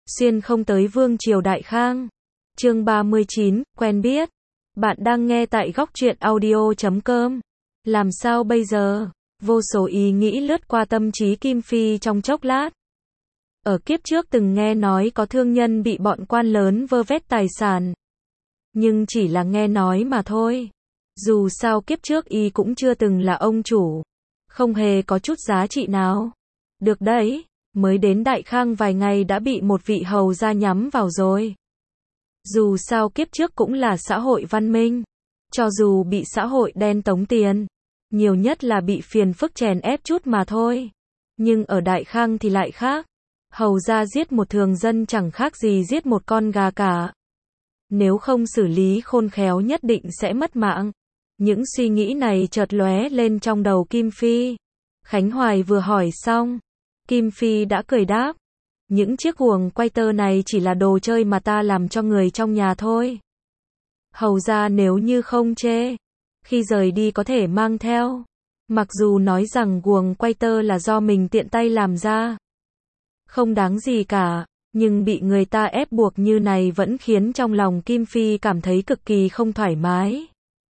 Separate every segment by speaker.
Speaker 1: Xuyên không tới Vương triều Đại Khang. Chương 39, quen biết. Bạn đang nghe tại góc truyện audio.com. Làm sao bây giờ? Vô số ý nghĩ lướt qua tâm trí Kim Phi trong chốc lát. Ở kiếp trước từng nghe nói có thương nhân bị bọn quan lớn vơ vét tài sản. Nhưng chỉ là nghe nói mà thôi. Dù sao kiếp trước y cũng chưa từng là ông chủ. Không hề có chút giá trị nào. Được đấy, mới đến Đại Khang vài ngày đã bị một vị hầu gia nhắm vào rồi. Dù sao kiếp trước cũng là xã hội văn minh. Cho dù bị xã hội đen tống tiền, nhiều nhất là bị phiền phức chèn ép chút mà thôi. Nhưng ở Đại Khang thì lại khác. Hầu gia giết một thường dân chẳng khác gì giết một con gà cả. Nếu không xử lý khôn khéo nhất định sẽ mất mạng. Những suy nghĩ này chợt lóe lên trong đầu Kim Phi. Khánh Hoài vừa hỏi xong, Kim Phi đã cười đáp. Những chiếc guồng quay tơ này chỉ là đồ chơi mà ta làm cho người trong nhà thôi. Hầu gia nếu như không chê, khi rời đi có thể mang theo. Mặc dù nói rằng guồng quay tơ là do mình tiện tay làm ra, không đáng gì cả, nhưng bị người ta ép buộc như này vẫn khiến trong lòng Kim Phi cảm thấy cực kỳ không thoải mái.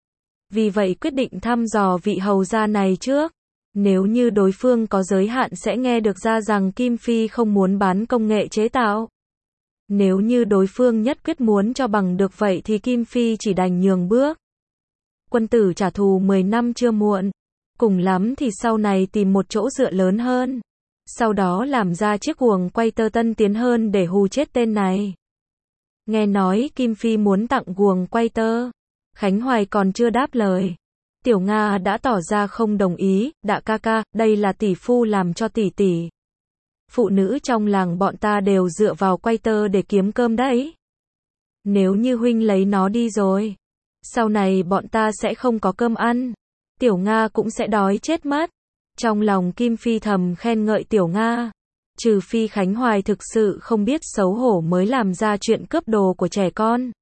Speaker 1: Vì vậy quyết định thăm dò vị hầu gia này trước. Nếu như đối phương có giới hạn sẽ nghe được ra rằng Kim Phi không muốn bán công nghệ chế tạo. Nếu như đối phương nhất quyết muốn cho bằng được vậy thì Kim Phi chỉ đành nhường bước. Quân tử trả thù 10 năm chưa muộn. Cùng lắm thì sau này tìm một chỗ dựa lớn hơn. Sau đó làm ra chiếc guồng quay tơ tân tiến hơn để hù chết tên này. Nghe nói Kim Phi muốn tặng guồng quay tơ. Khánh Hoài còn chưa đáp lời. Tiểu Nga đã tỏ ra không đồng ý. Đại ca ca, đây là tỷ phu làm cho tỷ tỷ. Phụ nữ trong làng bọn ta đều dựa vào quay tơ để kiếm cơm đấy. Nếu như huynh lấy nó đi rồi, sau này bọn ta sẽ không có cơm ăn. Tiểu Nga cũng sẽ đói chết mất. Trong lòng Kim Phi thầm khen ngợi Tiểu Nga. Trừ phi Khánh Hoài thực sự không biết xấu hổ mới làm ra chuyện cướp đồ của trẻ con.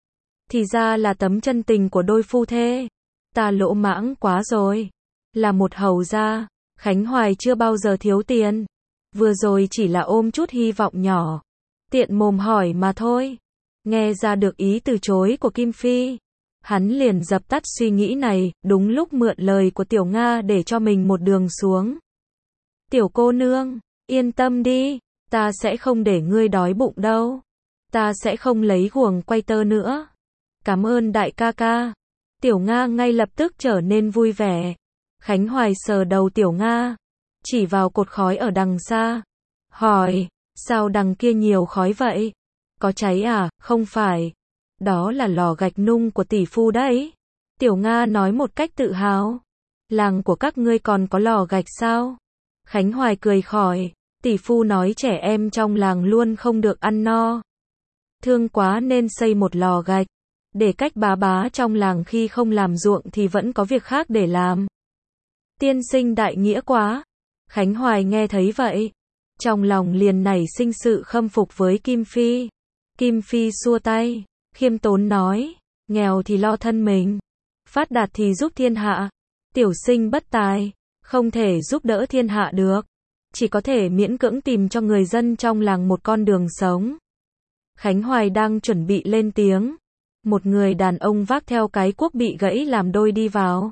Speaker 1: Thì ra là tấm chân tình của đôi phu thê. Ta lỗ mãng quá rồi. Là một hầu gia, Khánh Hoài chưa bao giờ thiếu tiền. Vừa rồi chỉ là ôm chút hy vọng nhỏ. Tiện mồm hỏi mà thôi. Nghe ra được ý từ chối của Kim Phi. Hắn liền dập tắt suy nghĩ này, đúng lúc mượn lời của Tiểu Nga để cho mình một đường xuống. Tiểu cô nương, yên tâm đi, ta sẽ không để ngươi đói bụng đâu. Ta sẽ không lấy guồng quay tơ nữa. Cảm ơn đại ca ca. Tiểu Nga ngay lập tức trở nên vui vẻ. Khánh Hoài sờ đầu Tiểu Nga, chỉ vào cột khói ở đằng xa. Hỏi, sao đằng kia nhiều khói vậy? Có cháy à? Không phải. Đó là lò gạch nung của tỷ phu đấy. Tiểu Nga nói một cách tự hào. Làng của các ngươi còn có lò gạch sao? Khánh Hoài cười khỏi. Tỷ phu nói trẻ em trong làng luôn không được ăn no. Thương quá nên xây một lò gạch. Để cách bá bá trong làng khi không làm ruộng thì vẫn có việc khác để làm. Tiên sinh đại nghĩa quá. Khánh Hoài nghe thấy vậy, trong lòng liền nảy sinh sự khâm phục với Kim Phi. Kim Phi xua tay, khiêm tốn nói, nghèo thì lo thân mình, phát đạt thì giúp thiên hạ. Tiểu sinh bất tài, không thể giúp đỡ thiên hạ được, chỉ có thể miễn cưỡng tìm cho người dân trong làng một con đường sống. Khánh Hoài đang chuẩn bị lên tiếng, một người đàn ông vác theo cái cuốc bị gãy làm đôi đi vào.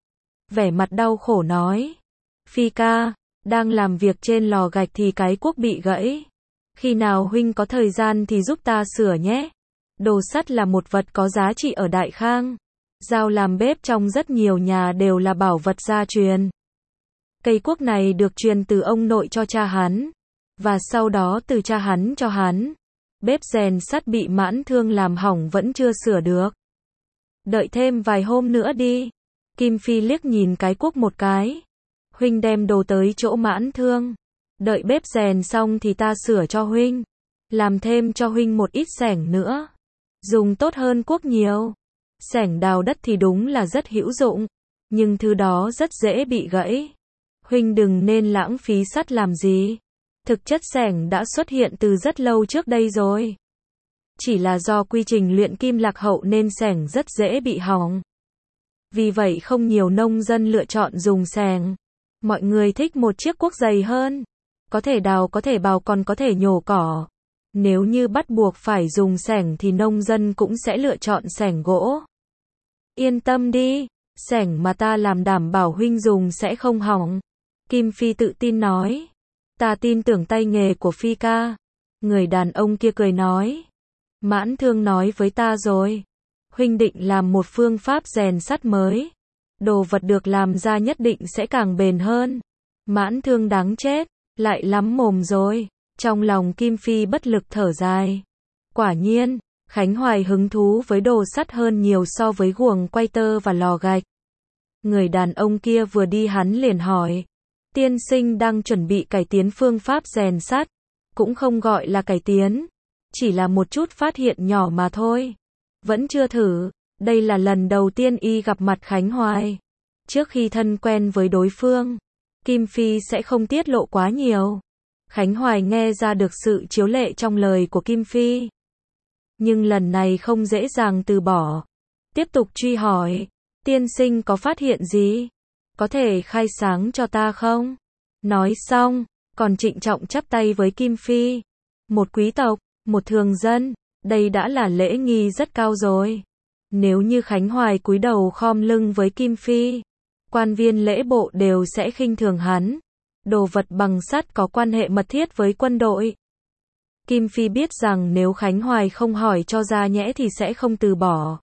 Speaker 1: Vẻ mặt đau khổ nói, Phi ca, đang làm việc trên lò gạch thì cái cuốc bị gãy. Khi nào huynh có thời gian thì giúp ta sửa nhé. Đồ sắt là một vật có giá trị ở Đại Khang. Dao làm bếp trong rất nhiều nhà đều là bảo vật gia truyền. Cây cuốc này được truyền từ ông nội cho cha hắn, và sau đó từ cha hắn cho hắn. Bếp rèn sắt bị mãn thương làm hỏng vẫn chưa sửa được. Đợi thêm vài hôm nữa đi. Kim Phi liếc nhìn cái cuốc một cái. Huynh đem đồ tới chỗ mãn thương. Đợi bếp rèn xong thì ta sửa cho huynh. Làm thêm cho huynh một ít xẻng nữa. Dùng tốt hơn cuốc nhiều. Xẻng đào đất thì đúng là rất hữu dụng. Nhưng thứ đó rất dễ bị gãy. Huynh đừng nên lãng phí sắt làm gì. Thực chất xẻng đã xuất hiện từ rất lâu trước đây rồi. Chỉ là do quy trình luyện kim lạc hậu nên xẻng rất dễ bị hỏng. Vì vậy không nhiều nông dân lựa chọn dùng xẻng. Mọi người thích một chiếc cuốc dày hơn. Có thể đào, có thể bào, còn có thể nhổ cỏ. Nếu như bắt buộc phải dùng xẻng thì nông dân cũng sẽ lựa chọn xẻng gỗ. Yên tâm đi, xẻng mà ta làm đảm bảo huynh dùng sẽ không hỏng. Kim Phi tự tin nói. Ta tin tưởng tay nghề của Phi ca. Người đàn ông kia cười nói. Mãn Thương nói với ta rồi. Huynh định làm một phương pháp rèn sắt mới. Đồ vật được làm ra nhất định sẽ càng bền hơn. Mãn Thương đáng chết, lại lắm mồm rồi. Trong lòng Kim Phi bất lực thở dài. Quả nhiên, Khánh Hoài hứng thú với đồ sắt hơn nhiều so với guồng quay tơ và lò gạch. Người đàn ông kia vừa đi hắn liền hỏi. Tiên sinh đang chuẩn bị cải tiến phương pháp rèn sắt. Cũng không gọi là cải tiến. Chỉ là một chút phát hiện nhỏ mà thôi. Vẫn chưa thử. Đây là lần đầu tiên y gặp mặt Khánh Hoài. Trước khi thân quen với đối phương, Kim Phi sẽ không tiết lộ quá nhiều. Khánh Hoài nghe ra được sự chiếu lệ trong lời của Kim Phi. Nhưng lần này không dễ dàng từ bỏ. Tiếp tục truy hỏi. Tiên sinh có phát hiện gì? Có thể khai sáng cho ta không? Nói xong, còn trịnh trọng chắp tay với Kim Phi. Một quý tộc, một thường dân, đây đã là lễ nghi rất cao rồi. Nếu như Khánh Hoài cúi đầu khom lưng với Kim Phi, quan viên lễ bộ đều sẽ khinh thường hắn. Đồ vật bằng sắt có quan hệ mật thiết với quân đội. Kim Phi biết rằng nếu Khánh Hoài không hỏi cho ra nhẽ thì sẽ không từ bỏ.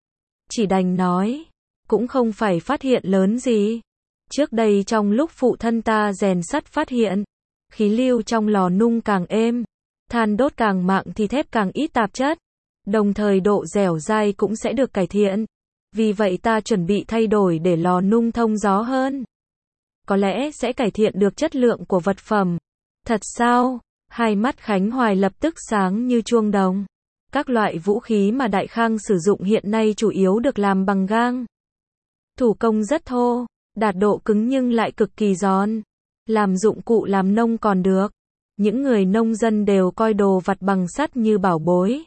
Speaker 1: Chỉ đành nói, cũng không phải phát hiện lớn gì. Trước đây trong lúc phụ thân ta rèn sắt phát hiện, khí lưu trong lò nung càng êm, than đốt càng mặn thì thép càng ít tạp chất. Đồng thời độ dẻo dai cũng sẽ được cải thiện. Vì vậy ta chuẩn bị thay đổi để lò nung thông gió hơn. Có lẽ sẽ cải thiện được chất lượng của vật phẩm. Thật sao? Hai mắt Khánh Hoài lập tức sáng như chuông đồng. Các loại vũ khí mà Đại Khang sử dụng hiện nay chủ yếu được làm bằng gang. Thủ công rất thô, đạt độ cứng nhưng lại cực kỳ giòn. Làm dụng cụ làm nông còn được. Những người nông dân đều coi đồ vật bằng sắt như bảo bối.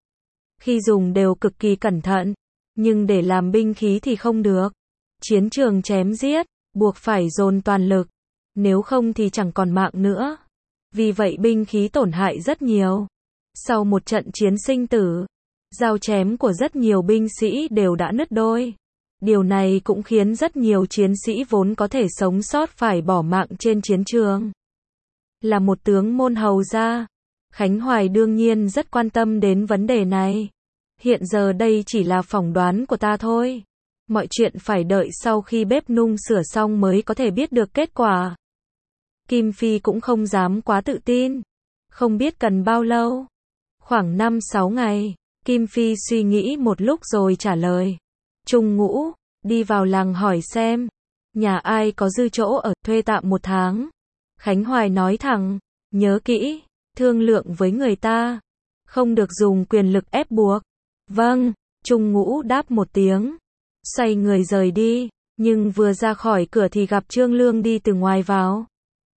Speaker 1: Khi dùng đều cực kỳ cẩn thận. Nhưng để làm binh khí thì không được. Chiến trường chém giết, buộc phải dồn toàn lực. Nếu không thì chẳng còn mạng nữa. Vì vậy binh khí tổn hại rất nhiều. Sau một trận chiến sinh tử, dao chém của rất nhiều binh sĩ đều đã nứt đôi. Điều này cũng khiến rất nhiều chiến sĩ vốn có thể sống sót phải bỏ mạng trên chiến trường. Là một tướng môn hầu gia, Khánh Hoài đương nhiên rất quan tâm đến vấn đề này. Hiện giờ đây chỉ là phỏng đoán của ta thôi. Mọi chuyện phải đợi sau khi bếp nung sửa xong mới có thể biết được kết quả. Kim Phi cũng không dám quá tự tin. Không biết cần bao lâu. Khoảng 5-6 ngày. Kim Phi suy nghĩ một lúc rồi trả lời. Trung Ngũ, đi vào làng hỏi xem. Nhà ai có dư chỗ ở, thuê tạm 1 tháng. Khánh Hoài nói thẳng. Nhớ kỹ, thương lượng với người ta. Không được dùng quyền lực ép buộc. Vâng, Trung Ngũ đáp một tiếng. Xoay người rời đi. Nhưng vừa ra khỏi cửa thì gặp Trương Lương đi từ ngoài vào.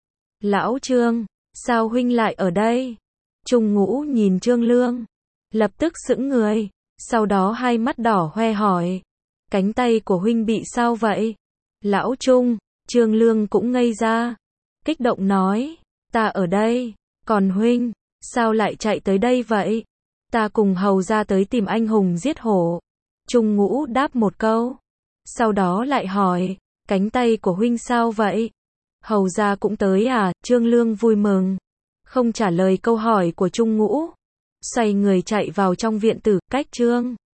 Speaker 1: Lão Trương, sao huynh lại ở đây? Trung Ngũ nhìn Trương Lương, lập tức sững người, sau đó hai mắt đỏ hoe hỏi. Cánh tay của huynh bị sao vậy? Lão Trung, Trương Lương cũng ngây ra. Kích động nói, ta ở đây, còn huynh, sao lại chạy tới đây vậy? Ta cùng hầu ra tới tìm anh hùng giết hổ. Trung Ngũ đáp một câu, sau đó lại hỏi, cánh tay của huynh sao vậy? Hầu ra cũng tới à? Trương Lương vui mừng, không trả lời câu hỏi của Trung Ngũ, xoay người chạy vào trong viện tử. Cách Trương